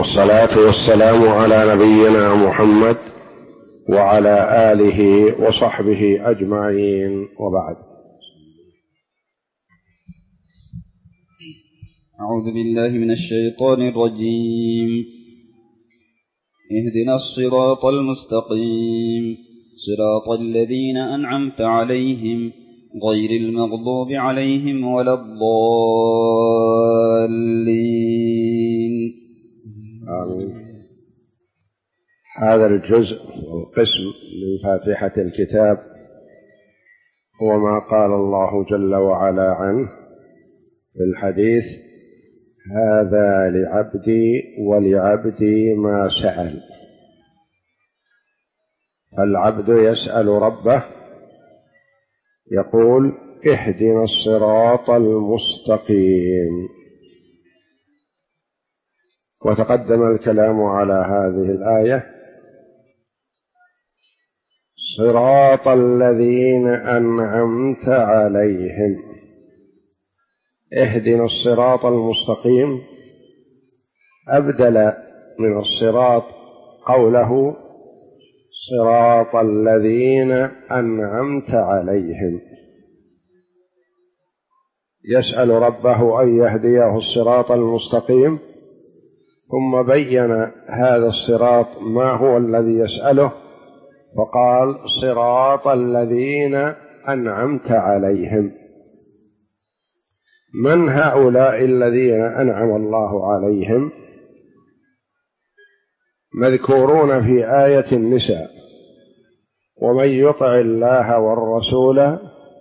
والصلاة والسلام على نبينا محمد وعلى آله وصحبه أجمعين، وبعد. أعوذ بالله من الشيطان الرجيم. اهدنا الصراط المستقيم صراط الذين أنعمت عليهم غير المغضوب عليهم ولا الضالين. آمين. هذا الجزء والقسم من فاتحة الكتاب هو ما قال الله جل وعلا عنه في الحديث: هذا لعبدي ولعبدي ما سأل. فالعبد يسأل ربه يقول: اهدنا الصراط المستقيم. وتقدم الكلام على هذه الآية: صراط الذين أنعمت عليهم. اهدنا الصراط المستقيم أبدل من الصراط قوله: صراط الذين أنعمت عليهم. يسأل ربه أن يهديه الصراط المستقيم، ثم بين هذا الصراط ما هو الذي يسأله، فقال: صراط الذين أنعمت عليهم. من هؤلاء الذين أنعم الله عليهم؟ مذكورون في آية النساء: ومن يطع الله والرسول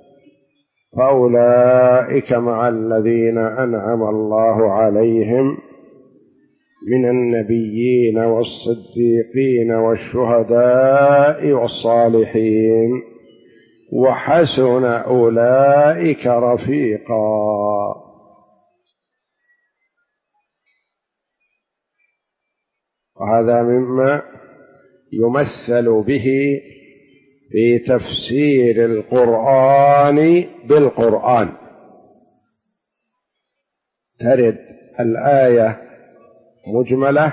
فأولئك مع الذين أنعم الله عليهم من النبيين والصديقين والشهداء والصالحين وحسن أولئك رفيقا. وهذا مما يمثل به في تفسير القرآن بالقرآن. ترد الآية مجملة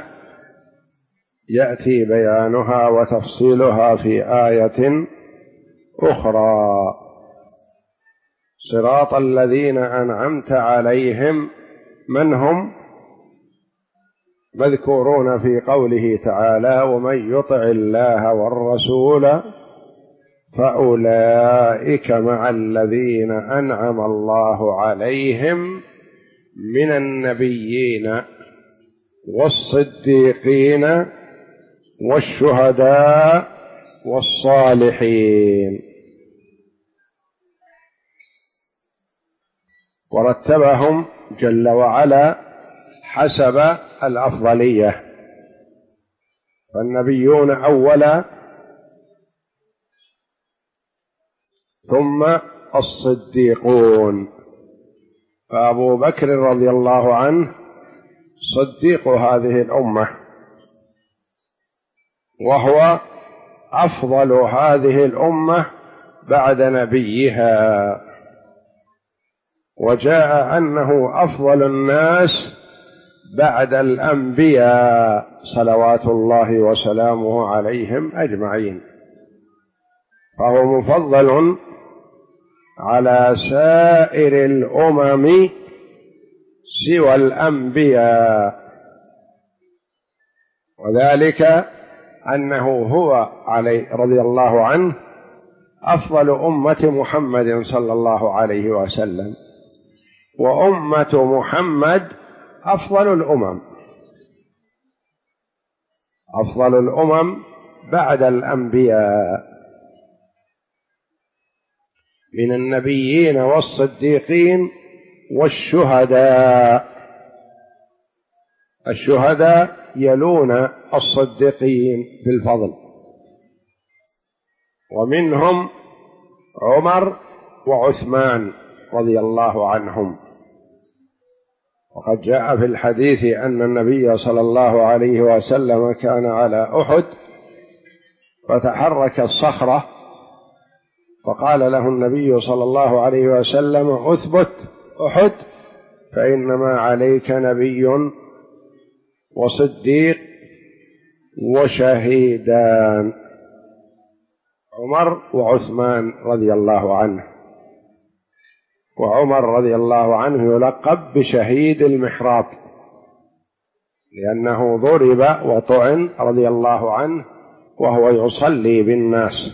يأتي بيانها وتفصيلها في آية أخرى. صراط الذين أنعمت عليهم من هم؟ مذكورون في قوله تعالى: ومن يطع الله والرسول فأولئك مع الذين أنعم الله عليهم من النبيين والصديقين والشهداء والصالحين. ورتبهم جل وعلا حسب الأفضلية، فالنبيون أولا، ثم الصديقون. فأبو بكر رضي الله عنه صديق هذه الأمة، وهو أفضل هذه الأمة بعد نبيها، وجاء أنه أفضل الناس بعد الأنبياء صلوات الله وسلامه عليهم أجمعين، فهو مفضل على سائر الأمم سوى الأنبياء، وذلك أنه هو عليه رضي الله عنه أفضل أمة محمد صلى الله عليه وسلم، وأمة محمد أفضل الأمم، أفضل الأمم بعد الأنبياء، من النبيين والصديقين والشهداء. الشهداء يلون الصديقين في الفضل، ومنهم عمر وعثمان رضي الله عنهم. وقد جاء في الحديث أن النبي صلى الله عليه وسلم كان على أحد فتحركت الصخرة، فقال له النبي صلى الله عليه وسلم: اثبت أحد فإنما عليك نبي وصديق وشهيدان، عمر وعثمان رضي الله عنه. وعمر رضي الله عنه يلقب بشهيد المحراب لأنه ضرب وطعن رضي الله عنه وهو يصلي بالناس.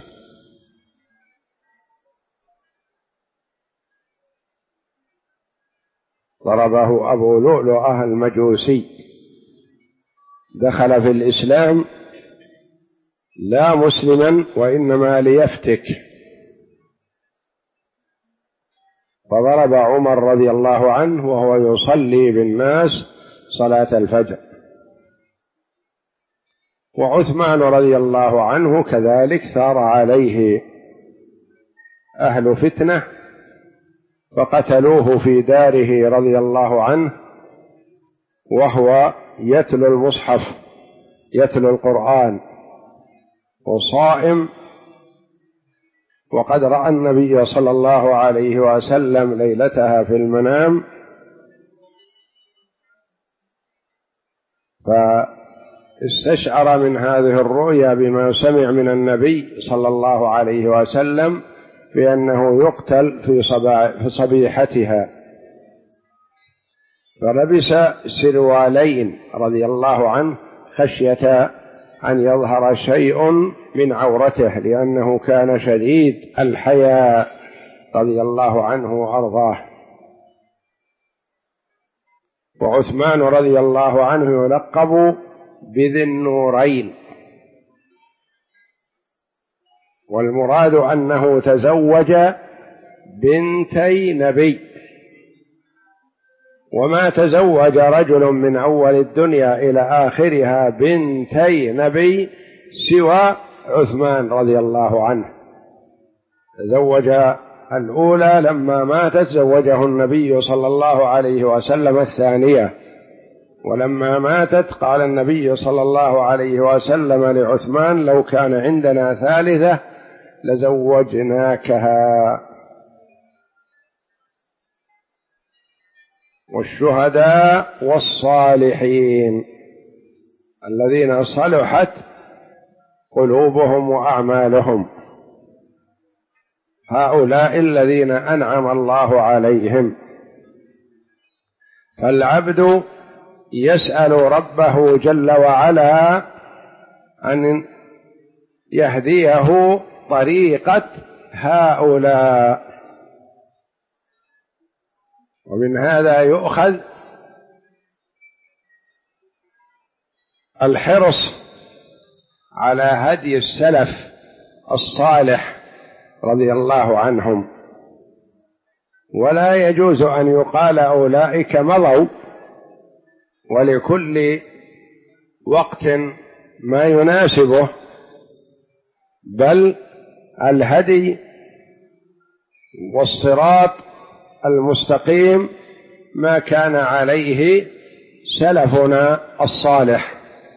ضربه أبو لؤلؤة المجوسي، دخل في الإسلام لا مسلما وإنما ليفتك، فضرب عمر رضي الله عنه وهو يصلي بالناس صلاة الفجر. وعثمان رضي الله عنه كذلك ثار عليه أهل فتنة فقتلوه في داره رضي الله عنه وهو يتلو المصحف، يتلو القرآن وصائم، وقد رأى النبي صلى الله عليه وسلم ليلتها في المنام فاستشعر من هذه الرؤيا بما سمع من النبي صلى الله عليه وسلم بأنه يقتل في صبيحتها، فلبس سروالين رضي الله عنه خشية أن يظهر شيء من عورته لأنه كان شديد الحياء رضي الله عنه وأرضاه. وعثمان رضي الله عنه يلقب بذي النورين، والمراد أنه تزوج بنتي نبي، وما تزوج رجل من أول الدنيا إلى آخرها بنتي نبي سوى عثمان رضي الله عنه. تزوج الأولى لما ماتت زوجه النبي صلى الله عليه وسلم الثانية، ولما ماتت قال النبي صلى الله عليه وسلم لعثمان لو كان عندنا ثالثة لزوجناكها. والشهداء والصالحين الذين صلحت قلوبهم وأعمالهم، هؤلاء الذين أنعم الله عليهم. فالعبد يسأل ربه جل وعلا أن يهديه طريقة هؤلاء، ومن هذا يؤخذ الحرص على هدي السلف الصالح رضي الله عنهم، ولا يجوز أن يقال أولئك مضوا، ولكل وقت ما يناسبه، بل الهدي والصراط المستقيم ما كان عليه سلفنا الصالح.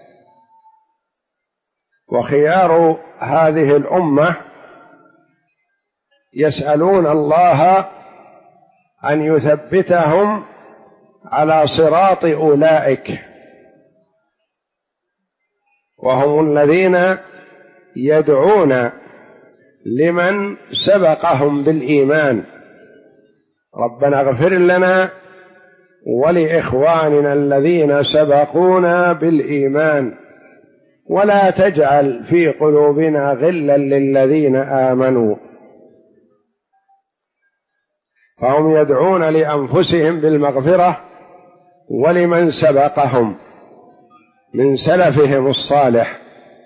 وخيار هذه الأمة يسألون الله أن يثبتهم على صراط أولئك، وهم الذين يدعون لمن سبقهم بالإيمان ربنا اغفر لنا ولإخواننا الذين سبقونا بالإيمان ولا تجعل في قلوبنا غلا للذين آمنوا. فهم يدعون لأنفسهم بالمغفرة ولمن سبقهم من سلفهم الصالح.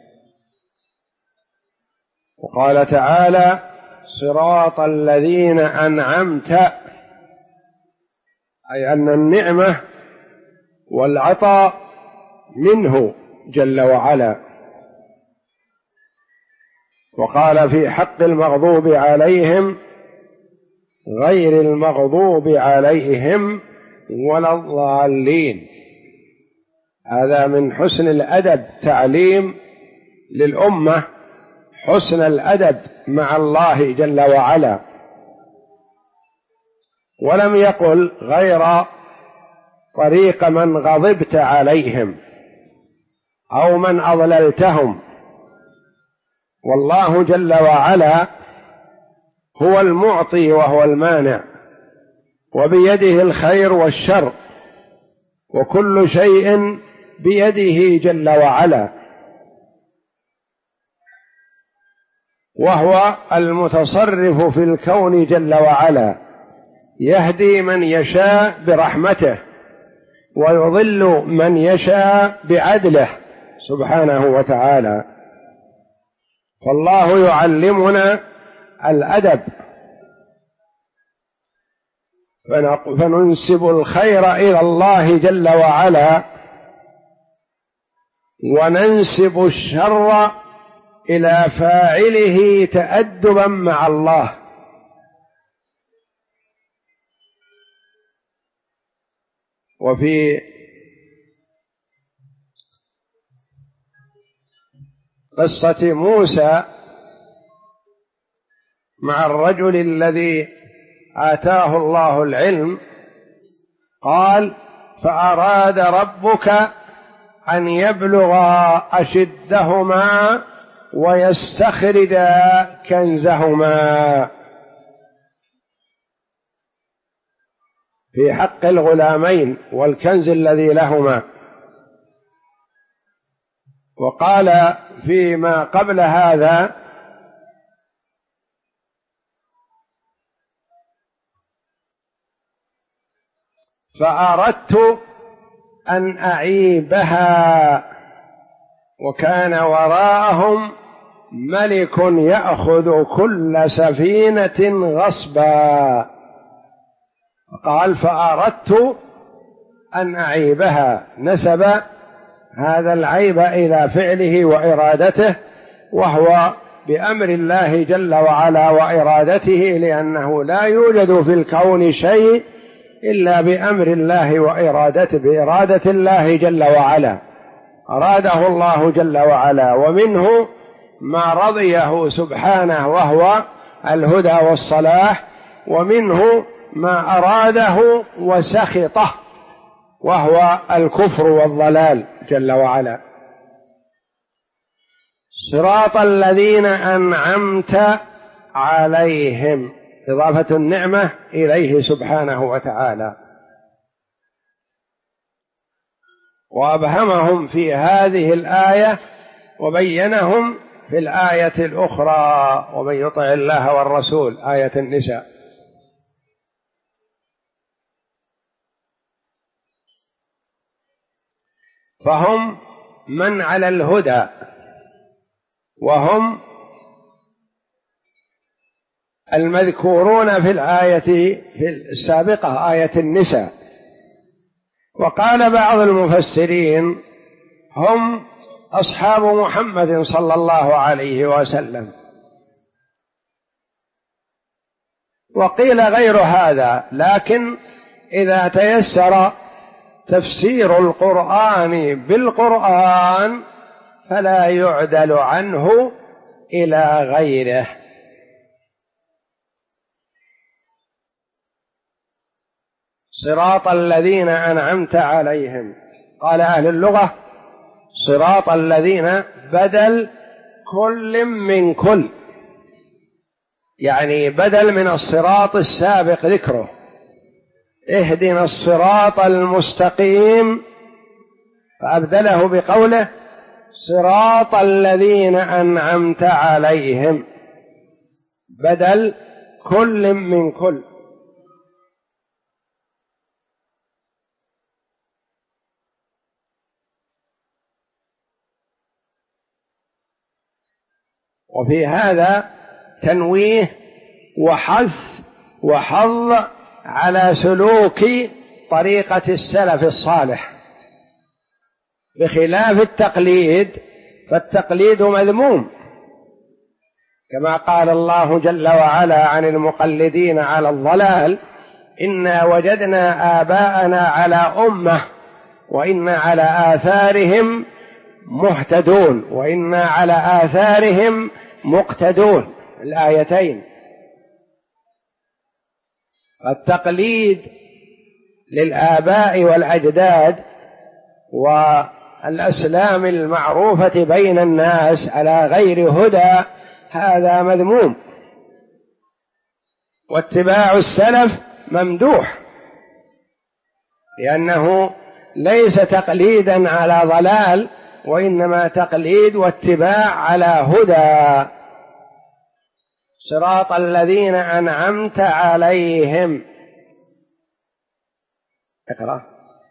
وقال تعالى صراط الذين أنعمت، أي أن النعمة والعطاء منه جل وعلا. وقال في حق المغضوب عليهم غير المغضوب عليهم ولا الضالين. هذا من حسن الأدب، تعليم للأمة حسن الأدب مع الله جل وعلا. ولم يقل غير طريق من غضبت عليهم، أو من أضللتهم، والله جل وعلا هو المعطي وهو المانع، وبيده الخير والشر، وكل شيء بيده جل وعلا، وهو المتصرف في الكون جل وعلا، يهدي من يشاء برحمته ويضل من يشاء بعدله سبحانه وتعالى. فالله يعلمنا الأدب، فننسب الخير إلى الله جل وعلا، وننسب الشر إلى فاعله تأدبا مع الله. وفي قصة موسى مع الرجل الذي آتاه الله العلم قال: فأراد ربك أن يبلغا أشدهما ويستخرجا كنزهما. في حق الغلامين والكنز الذي لهما. وقال فيما قبل هذا: فأردت أن أعيبها وكان وراءهم ملك يأخذ كل سفينة غصبا. قال: فأردت أن أعيبها، نسب هذا العيب إلى فعله وإرادته، وهو بأمر الله جل وعلا وإرادته، لأنه لا يوجد في الكون شيء إلا بأمر الله وإرادته، بإرادة الله جل وعلا، أراده الله جل وعلا، ومنه ما رضيه سبحانه وهو الهدى والصلاح، ومنه ما أراده وسخطه وهو الكفر والضلال جل وعلا. صراط الذين أنعمت عليهم، إضافة النعمة إليه سبحانه وتعالى، وأبهمهم في هذه الآية وبينهم في الآية الأخرى: ومن يطع الله والرسول، آية النساء. فهم من على الهدى، وهم المذكورون في الآية في السابقة، آية النساء. وقال بعض المفسرين: هم أصحاب محمد صلى الله عليه وسلم. وقيل غير هذا، لكن إذا تيسر تفسير القرآن بالقرآن فلا يعدل عنه إلى غيره. صراط الذين أنعمت عليهم، قال أهل اللغة: صراط الذين بدل كل من كل، يعني بدل من الصراط السابق ذكره. اهدنا الصراط المستقيم، فأبدله بقوله: صراط الذين أنعمت عليهم، بدل كل من كل. وفي هذا تنويه وحظ على سلوك طريقة السلف الصالح، بخلاف التقليد، فالتقليد مذموم، كما قال الله جل وعلا عن المقلدين على الضلال: إنا وجدنا آباءنا على أمة وإنا على آثارهم مهتدون وإنا على آثارهم مقتدون، الآيتين. التقليد للآباء والأجداد الأسلام المعروفة بين الناس على غير هدى هذا مذموم، واتباع السلف ممدوح، لأنه ليس تقليدا على ضلال، وإنما تقليد واتباع على هدى. صراط الذين أنعمت عليهم. اقرأ.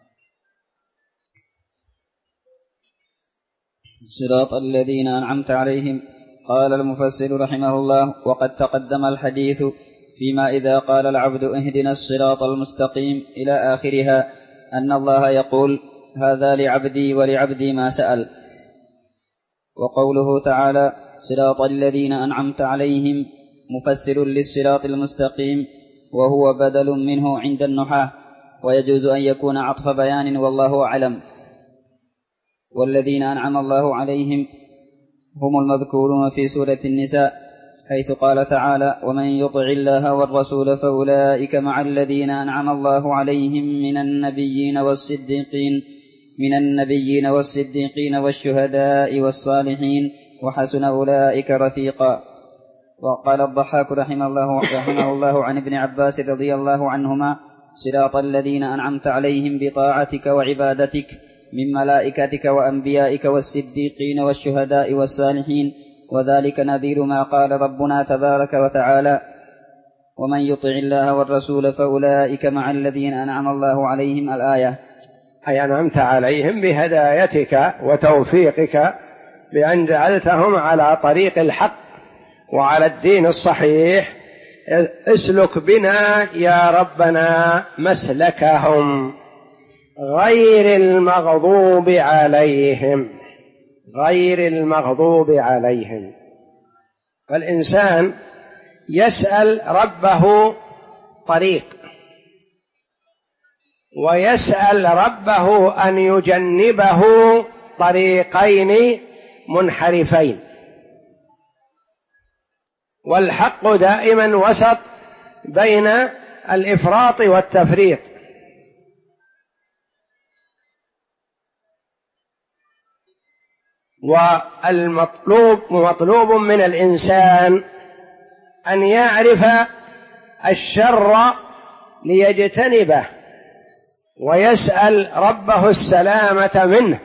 صراط الذين أنعمت عليهم. قال المفسر رحمه الله: وقد تقدم الحديث فيما إذا قال العبد اهدنا الصراط المستقيم إلى آخرها أن الله يقول: هذا لعبدي ولعبدي ما سأل. وقوله تعالى: صراط الذين أنعمت عليهم مفسر للصراط المستقيم، وهو بدل منه عند النحاة، ويجوز أن يكون عطف بيان والله أعلم. والذين أنعم الله عليهم هم المذكورون في سورة النساء، حيث قال تعالى: ومن يطع الله والرسول فأولئك مع الذين أنعم الله عليهم من النبيين والصديقين والشهداء والصالحين وحسن أولئك رفيقا. وقال الضحاك رحمه الله عن ابن عباس رضي الله عنهما: صراط الذين أنعمت عليهم بطاعتك وعبادتك من ملائكتك وأنبيائك والصديقين والشهداء والصالحين، وذلك نذير ما قال ربنا تبارك وتعالى: ومن يطع الله والرسول فأولئك مع الذين أنعم الله عليهم. الآية. أي أنعمت عليهم بهدايتك وتوفيقك بأن جعلتهم على طريق الحق وعلى الدين الصحيح. اسلك بنا يا ربنا مسلكهم غير المغضوب عليهم. فالإنسان يسأل ربه طريق، ويسأل ربه أن يجنبه طريقين منحرفين، والحق دائما وسط بين الإفراط والتفريط. ومطلوب من الإنسان أن يعرف الشر ليجتنبه، ويسأل ربه السلامة منه.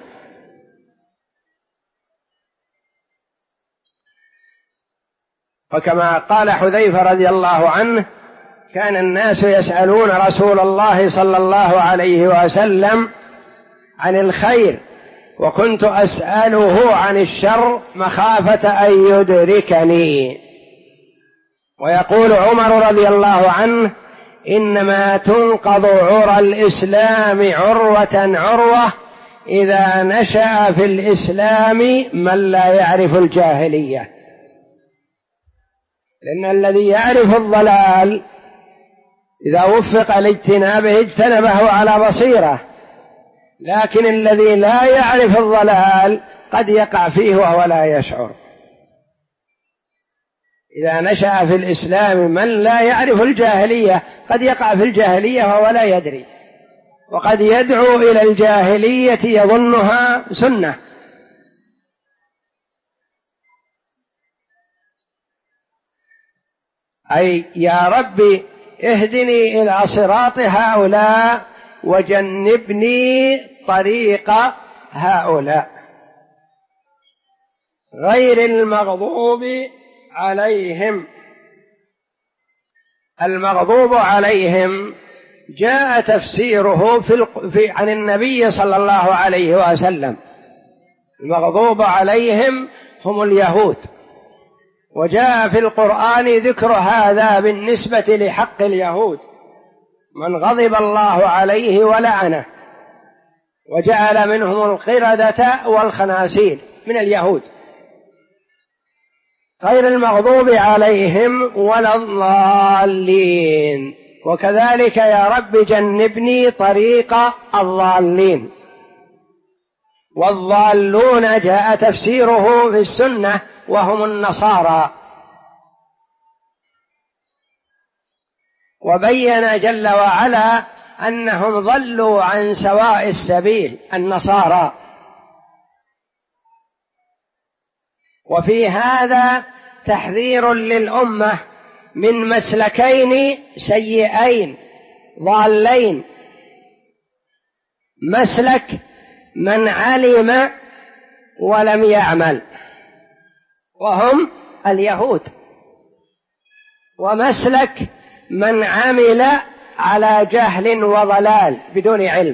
وكما قال حذيفة رضي الله عنه: كان الناس يسألون رسول الله صلى الله عليه وسلم عن الخير، وكنت أسأله عن الشر مخافة أن يدركني. ويقول عمر رضي الله عنه: إنما تنقض عرى الإسلام عروة إذا نشأ في الإسلام من لا يعرف الجاهلية. لأن الذي يعرف الضلال إذا وفق لاجتنابه اجتنبه على بصيرة، لكن الذي لا يعرف الضلال قد يقع فيه وهو لا يشعر. إذا نشأ في الإسلام من لا يعرف الجاهلية قد يقع في الجاهلية وهو لا يدري، وقد يدعو إلى الجاهلية يظنها سنة. أي يا ربي اهدني إلى صراط هؤلاء وجنبني طريق هؤلاء غير المغضوب عليهم. المغضوب عليهم جاء تفسيره عن النبي صلى الله عليه وسلم. المغضوب عليهم هم اليهود، وجاء في القرآن ذكر هذا بالنسبة لحق اليهود: من غضب الله عليه ولعنه، وجعل منهم القردة والخنازير من اليهود. غير المغضوب عليهم ولا الضالين. وكذلك يا رب جنبني طريق الضالين. والضالون جاء تفسيره في السنة وهم النصارى. وبين جل وعلا أنهم ضلوا عن سواء السبيل، النصارى، وفي هذا تحذير للأمة من مسلكين سيئين ضالين: مسلك من علم ولم يعمل وهم اليهود، ومسلك من عمل على جهل وضلال بدون علم.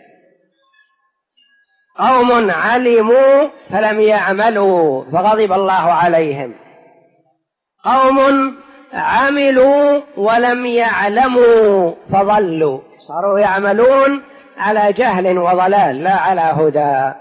قوم علموا فلم يعملوا فغضب الله عليهم، قوم عملوا ولم يعلموا فضلوا، صاروا يعملون على جهل وضلال لا على هدى.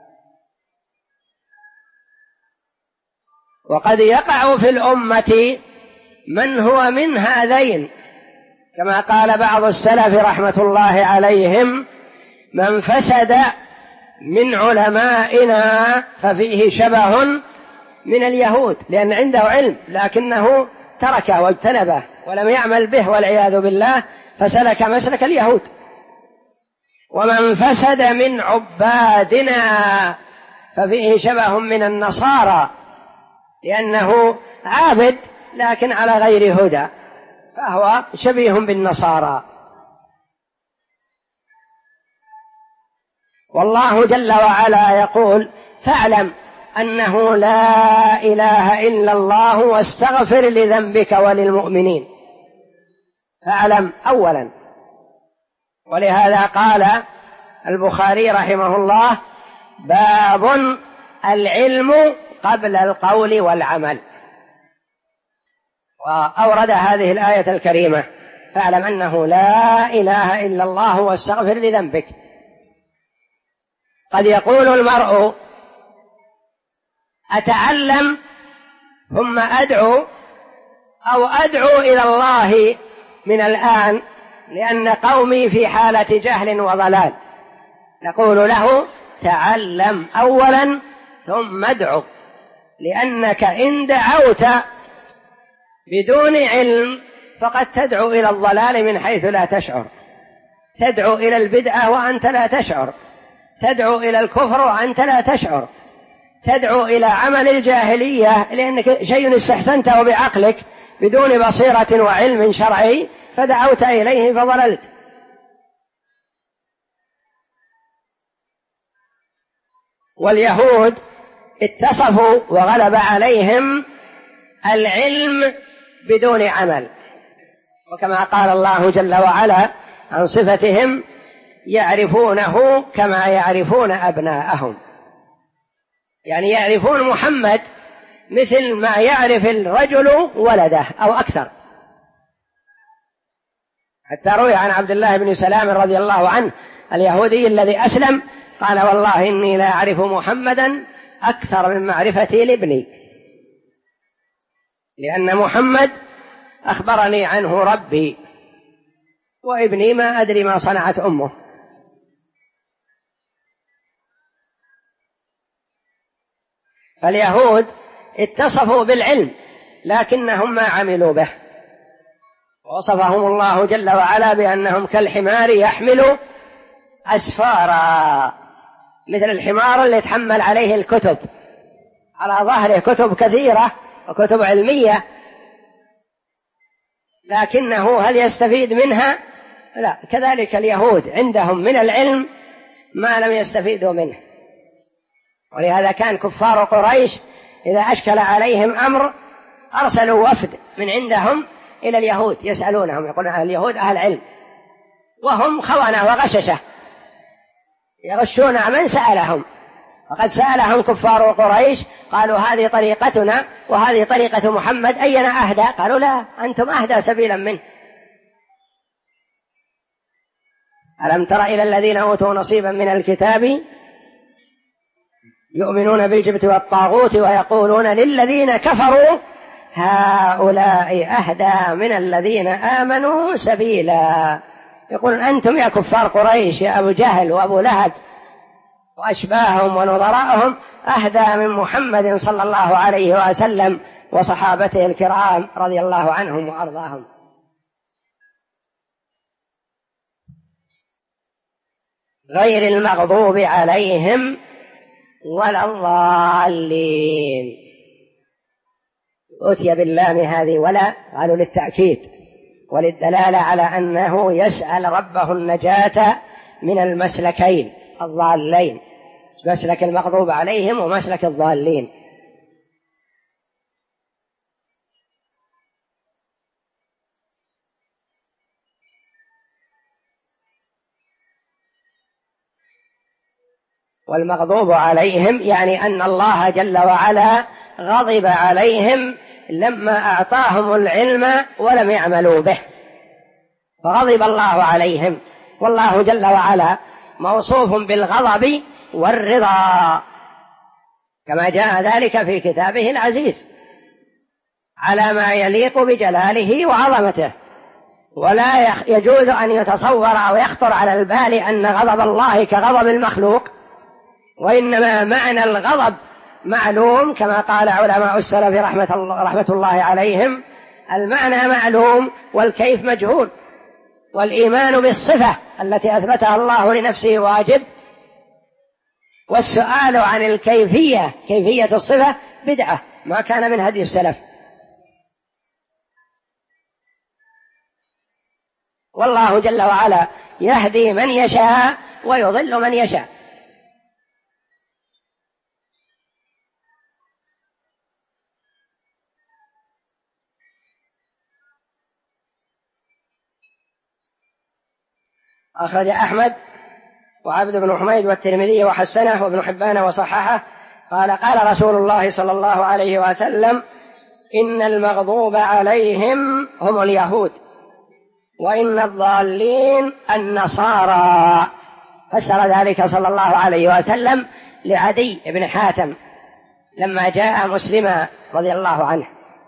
وقد يقع في الأمة من هو من هذين، كما قال بعض السلف رحمة الله عليهم: من فسد من علمائنا ففيه شبه من اليهود، لأن عنده علم لكنه تركه واجتنبه ولم يعمل به والعياذ بالله، فسلك مسلك اليهود. ومن فسد من عبادنا ففيه شبه من النصارى، لأنه عابد لكن على غير هدى، فهو شبيه بالنصارى. والله جل وعلا يقول: فاعلم أنه لا إله إلا الله واستغفر لذنبك وللمؤمنين. فاعلم أولا. ولهذا قال البخاري رحمه الله: باب العلم قبل القول والعمل. وأورد هذه الآية الكريمة: فاعلم أنه لا إله إلا الله واستغفر لذنبك. قد يقول المرء: أتعلم ثم أدعو، أو أدعو إلى الله من الآن لأن قومي في حالة جهل وضلال. نقول له: تعلم أولا ثم ادعو، لأنك إن دعوت بدون علم فقد تدعو إلى الضلال من حيث لا تشعر، تدعو إلى البدعة وأنت لا تشعر، تدعو إلى الكفر وأنت لا تشعر، تدعو إلى عمل الجاهلية لأنك شيء استحسنته بعقلك بدون بصيرة وعلم شرعي فدعوت إليه فضللت. واليهود اتصفوا وغلب عليهم العلم بدون عمل، وكما قال الله جل وعلا عن صفتهم: يعرفونه كما يعرفون أبناءهم، يعني يعرفون محمد مثل ما يعرف الرجل ولده أو أكثر. حتى روي عن عبد الله بن سلام رضي الله عنه اليهودي الذي أسلم قال: والله إني لا أعرف محمدا أكثر من معرفتي لابني، لأن محمد أخبرني عنه ربي، وابني ما أدري ما صنعت أمه. فاليهود اتصفوا بالعلم لكنهم ما عملوا به، ووصفهم الله جل وعلا بأنهم كالحمار يحمل أسفارا، مثل الحمار اللي يتحمل عليه الكتب، على ظهره كتب كثيرة وكتب علمية، لكنه هل يستفيد منها؟ لا. كذلك اليهود عندهم من العلم ما لم يستفيدوا منه. ولهذا كان كفار قريش إذا أشكل عليهم أمر أرسلوا وفد من عندهم إلى اليهود يسألونهم، يقولون اليهود أهل علم، وهم خونة وغششة يغشون من سألهم. وقد سألهم كفار قريش قالوا: هذه طريقتنا وهذه طريقة محمد، أينا أهدى؟ قالوا: لا، أنتم أهدى سبيلا منه. ألم تر إلى الذين أوتوا نصيبا من الكتاب يؤمنون بالجبت والطاغوت ويقولون للذين كفروا هؤلاء أهدى من الذين آمنوا سبيلا. يقول: أنتم يا كفار قريش، يا أبو جهل وأبو لهب وأشباههم ونظراءهم، أهدى من محمد صلى الله عليه وسلم وصحابته الكرام رضي الله عنهم وأرضاهم. غير المغضوب عليهم ولا الضالين. أتي باللام هذه ولا، قالوا للتأكيد وللدلالة على أنه يسأل ربه النجاة من المسلكين الضالين، مسلك المغضوب عليهم ومسلك الضالين. والمغضوب عليهم يعني أن الله جل وعلا غضب عليهم لما أعطاهم العلم ولم يعملوا به، فغضب الله عليهم. والله جل وعلا موصوف بالغضب والرضا كما جاء ذلك في كتابه العزيز على ما يليق بجلاله وعظمته، ولا يجوز أن يتصور أو يخطر على البال أن غضب الله كغضب المخلوق، وإنما معنى الغضب معلوم كما قال علماء السلف رحمة الله عليهم، المعنى معلوم والكيف مجهول، والإيمان بالصفة التي أثبتها الله لنفسه واجب، والسؤال عن الكيفية، كيفية الصفة بدعة ما كان من هدي السلف. والله جل وعلا يهدي من يشاء ويضل من يشاء. أخرج أحمد وعبد بن حميد والترمذي وحسنه وابن حبان وصححه قال قال رسول الله صلى الله عليه وسلم: إن المغضوب عليهم هم اليهود وإن الضالين النصارى. فسر ذلك صلى الله عليه وسلم لعدي بن حاتم لما جاء مسلما رضي الله عنه.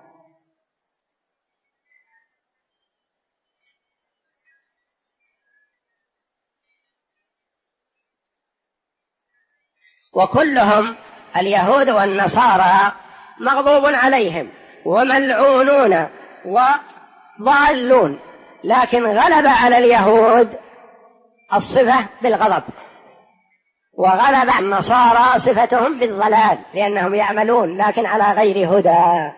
وكلهم اليهود والنصارى مغضوب عليهم وملعونون وضالون، لكن غلب على اليهود الصفة بالغضب، وغلب على النصارى صفتهم بالضلال لأنهم يعملون لكن على غير هدى.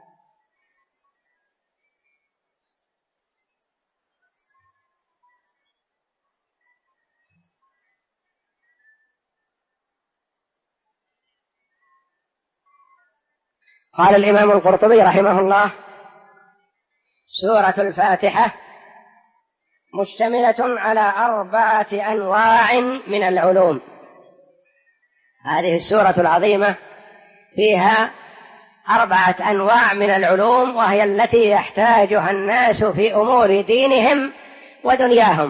قال الإمام القرطبي رحمه الله: سورة الفاتحة مشتملة على 4 أنواع من العلوم. هذه السورة العظيمة فيها 4 أنواع من العلوم، وهي التي يحتاجها الناس في أمور دينهم ودنياهم.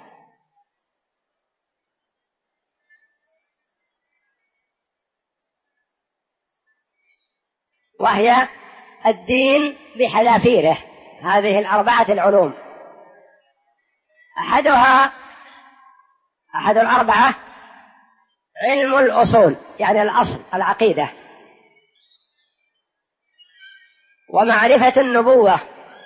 وهي الدين بحذافيره، هذه 4 العلوم. أحد 4 علم الأصول، يعني الأصل العقيدة، ومعرفة النبوة،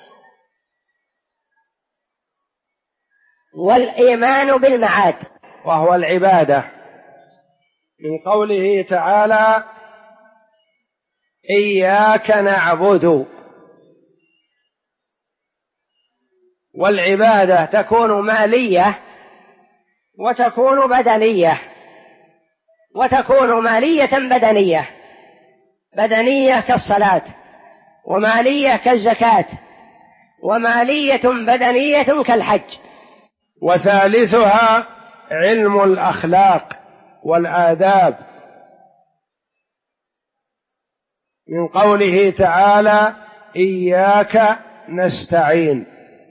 والإيمان بالمعاد، وهو العبادة، من قوله تعالى: إياك نعبد. والعبادة تكون مالية وتكون بدنية، وتكون مالية بدنية، بدنية كالصلاة، ومالية كالزكاة، ومالية بدنية كالحج. وثالثها علم الأخلاق والآداب، من قوله تعالى: إياك نستعين،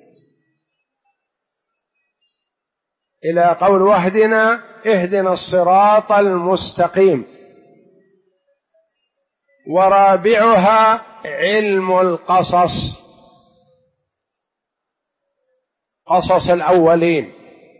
إلى قول: واهدنا اهدنا الصراط المستقيم. ورابعها علم القصص، قصص الأولين،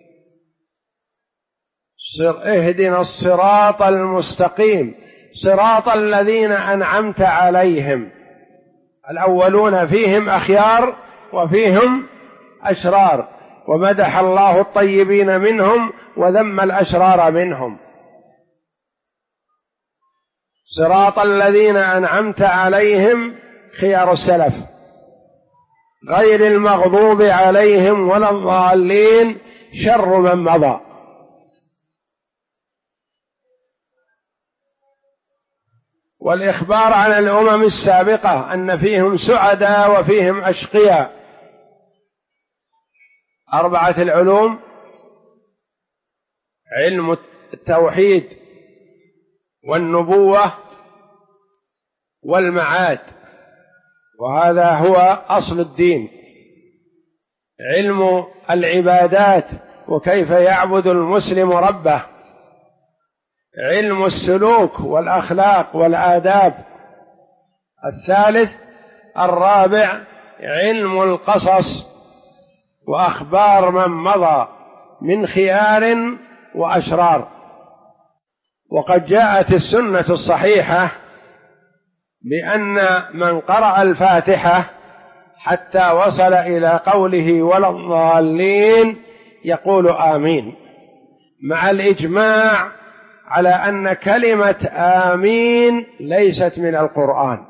اهدنا الصراط المستقيم صراط الذين أنعمت عليهم. الأولون فيهم أخيار وفيهم أشرار، ومدح الله الطيبين منهم وذم الأشرار منهم. صراط الذين أنعمت عليهم خيار السلف غير المغضوب عليهم ولا الضالين شر من مضى. والإخبار عن الأمم السابقة أن فيهم سعداء وفيهم أشقياء. 4 العلوم: علم التوحيد والنبوة والمعاد، وهذا هو أصل الدين. علم العبادات وكيف يعبد المسلم ربه. علم السلوك والأخلاق والآداب. الرابع علم القصص وأخبار من مضى من خيار وأشرار. وقد جاءت السنة الصحيحة بأن من قرأ الفاتحة حتى وصل إلى قوله ولا الضالين يقول آمين، مع الإجماع على أن كلمة آمين ليست من القرآن،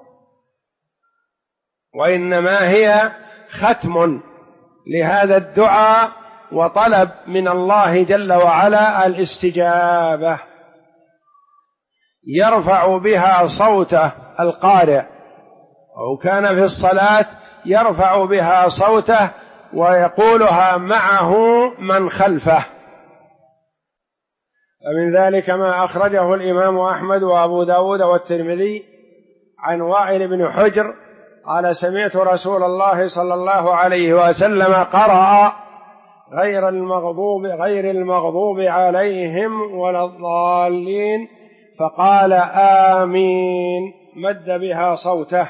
وإنما هي ختم لهذا الدعاء وطلب من الله جل وعلا الاستجابة، يرفع بها صوته القارئ، أو كان في الصلاة يرفع بها صوته ويقولها معه من خلفه. فمن ذلك ما أخرجه الإمام أحمد وأبو داود والترمذي عن وائل بن حجر قال: سمعت رسول الله صلى الله عليه وسلم قرأ غير المغضوب عليهم ولا الضالين فقال آمين، مد بها صوته.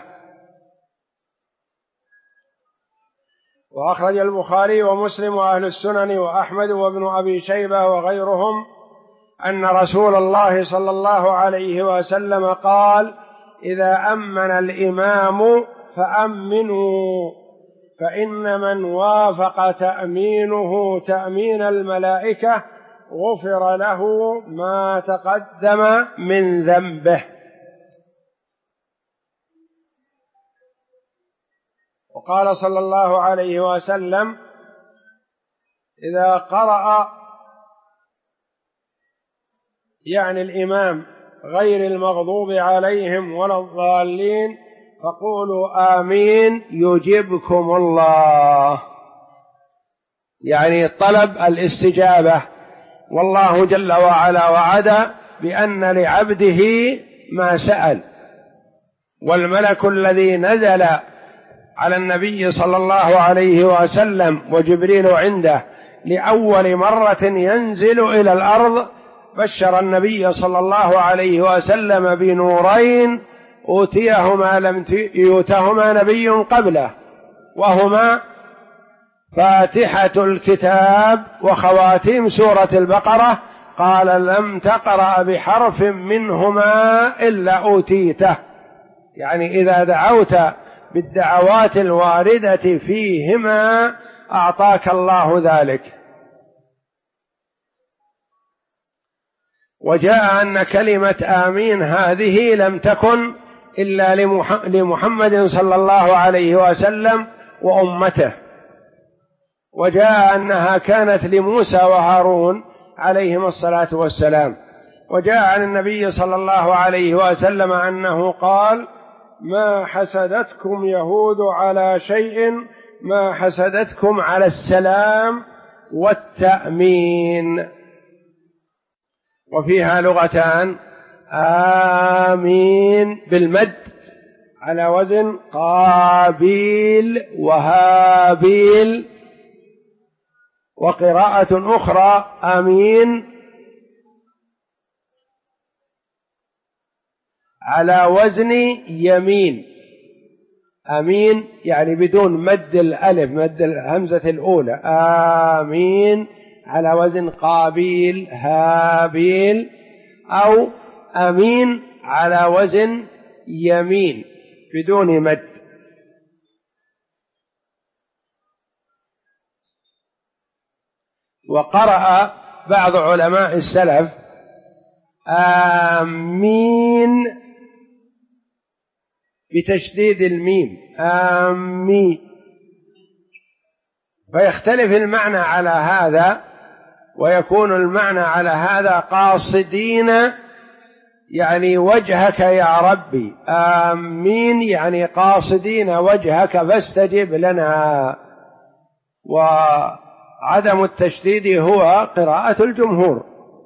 وأخرج البخاري ومسلم وأهل السنن وأحمد وابن أبي شيبة وغيرهم أن رسول الله صلى الله عليه وسلم قال: إذا أمن الإمام فأمنوا، فإن من وافق تأمينه تأمين الملائكة غفر له ما تقدم من ذنبه. وقال صلى الله عليه وسلم: إذا قرأ يعني الإمام غير المغضوب عليهم ولا الضالين فقولوا آمين يجبكم الله، يعني طلب الاستجابة. والله جل وعلا وعد بأن لعبده ما سأل. والملك الذي نزل على النبي صلى الله عليه وسلم وجبريل عنده لأول مرة ينزل إلى الأرض بشر النبي صلى الله عليه وسلم بنورين أوتيهما لم يؤتهما نبي قبله، وهما فاتحة الكتاب وخواتيم سورة البقرة. قال: لم تقرأ بحرف منهما إلا أوتيته، يعني إذا دعوت بالدعوات الواردة فيهما أعطاك الله ذلك. وجاء أن كلمة آمين هذه لم تكن إلا لمحمد صلى الله عليه وسلم وأمته، وجاء أنها كانت لموسى وهارون عليهما الصلاة والسلام. وجاء عن النبي صلى الله عليه وسلم أنه قال: ما حسدتكم يهود على شيء ما حسدتكم على السلام والتأمين. وفيها لغتان: آمين بالمد على وزن قابيل وهابيل، وقراءة أخرى آمين على وزن يمين. آمين يعني بدون مد الألف، مد الهمزة الأولى. آمين على وزن قابيل هابيل، أو أمين على وزن يمين بدون مد. وقرأ بعض علماء السلف آمين بتشديد الميم آمين، فيختلف المعنى على هذا، ويكون المعنى على هذا قاصدين يعني وجهك يا ربي، آمين يعني قاصدين وجهك فاستجب لنا. وعدم التشديد هو قراءة الجمهور،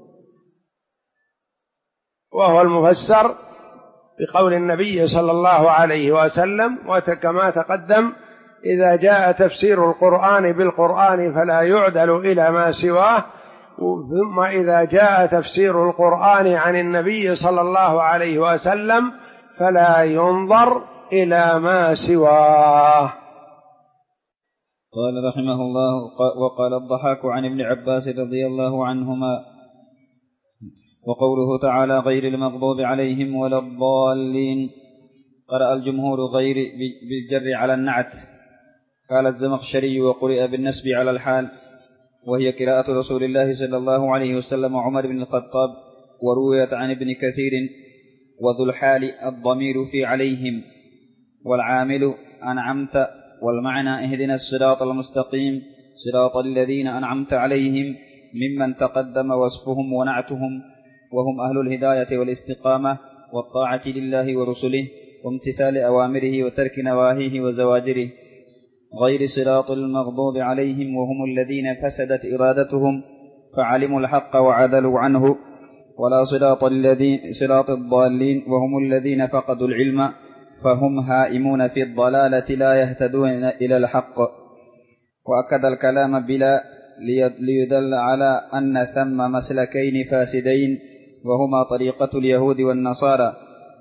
وهو المفسر بقول النبي صلى الله عليه وسلم، وكما تقدم: إذا جاء تفسير القرآن بالقرآن فلا يعدل إلى ما سواه، ثم إذا جاء تفسير القرآن عن النبي صلى الله عليه وسلم فلا ينظر إلى ما سواه. قال رحمه الله: وقال الضحاك عن ابن عباس رضي الله عنهما: وقوله تعالى غير المغضوب عليهم ولا الضالين، قرأ الجمهور غير بالجر على النعت، قال الزمخشري وقرئ بالنسب على الحال، وهي قراءة رسول الله صلى الله عليه وسلم وعمر بن الخطاب، ورويت عن ابن كثير: وذو الحال الضمير في عليهم، والعامل أنعمت، والمعنى اهدنا الصراط المستقيم صراط الذين أنعمت عليهم، ممن تقدم وصفهم ونعتهم، وهم أهل الهداية والاستقامة والطاعة لله ورسله وامتثال أوامره وترك نواهيه وزواجره، غير صراط المغضوب عليهم وهم الذين فسدت إرادتهم فعلموا الحق وعدلوا عنه، ولا صراط الضالين وهم الذين فقدوا العلم فهم هائمون في الضلالة لا يهتدون إلى الحق. وأكد الكلام بلا ليدل على أن ثم مسلكين فاسدين، وهما طريقة اليهود والنصارى.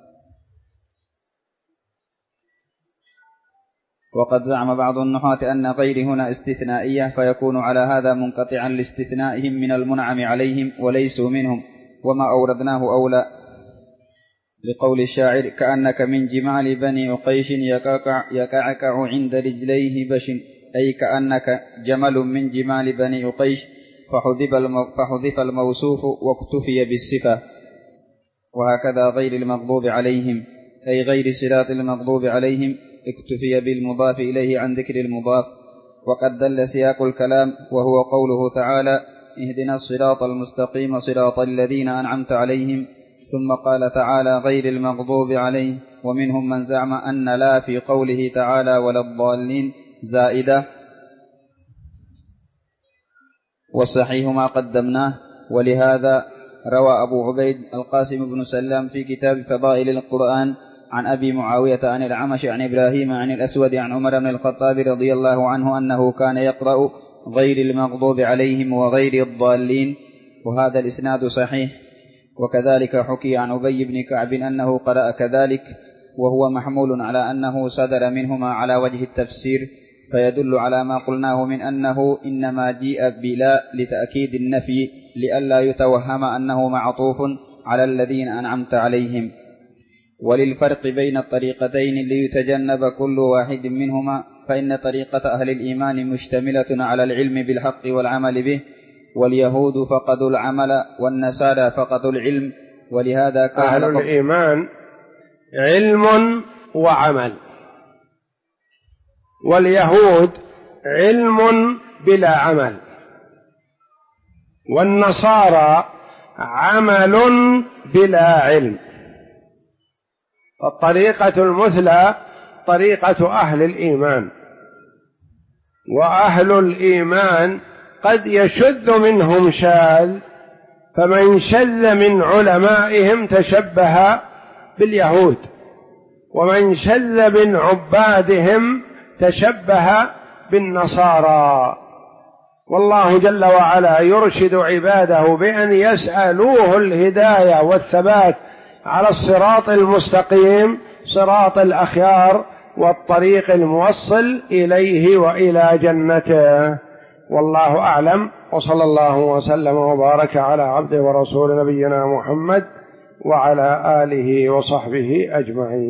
وقد زعم بعض النحاة أن غير هنا استثنائية، فيكون على هذا منقطعا لاستثنائهم من المنعم عليهم وليسوا منهم، وما أوردناه أولى، لقول الشاعر: كأنك من جمال بني عقيش يكعكع عند رجليه بش، أي كأنك جمل من جمال بني عقيش فحذف الموصوف واكتفي بالصفة. وهكذا غير المغضوب عليهم، أي غير صراط المغضوب عليهم، اكتفي بالمضاف إليه عن ذكر المضاف. وقد دل سياق الكلام وهو قوله تعالى: اهدنا الصراط المستقيم صراط الذين أنعمت عليهم، ثم قال تعالى: غير المغضوب عليه. ومنهم من زعم أن لا في قوله تعالى ولا الضالين زائدة، والصحيح ما قدمناه. ولهذا روى أبو عبيد القاسم بن سلام في كتاب فضائل القرآن عن أبي معاوية عن الأعمش عن إبراهيم عن الأسود عن عمر بن الخطاب رضي الله عنه أنه كان يقرأ غير المغضوب عليهم وغير الضالين، وهذا الإسناد صحيح. وكذلك حكي عن أبي بن كعب أنه قرأ كذلك، وهو محمول على أنه صدر منهما على وجه التفسير، فيدل على ما قلناه من أنه إنما جيء بلا لتأكيد النفي لئلا يتوهم أنه معطوف على الذين أنعمت عليهم. وللفرق بين الطريقتين ليتجنب كل واحد منهما، فإن طريقة أهل الإيمان مشتملة على العلم بالحق والعمل به، واليهود فقدوا العمل والنصارى فقدوا العلم، ولهذا كان أهل الإيمان علم وعمل، واليهود علم بلا عمل، والنصارى عمل بلا علم. الطريقة المثلى طريقة أهل الإيمان، وأهل الإيمان قد يشذ منهم شاذ، فمن شذ من علمائهم تشبه باليهود، ومن شذ من عبادهم تشبه بالنصارى. والله جل وعلا يرشد عباده بأن يسألوه الهداية والثبات على الصراط المستقيم، صراط الأخيار والطريق الموصل إليه وإلى جنته. والله أعلم، وصلى الله وسلم وبارك على عبده ورسول نبينا محمد وعلى آله وصحبه أجمعين.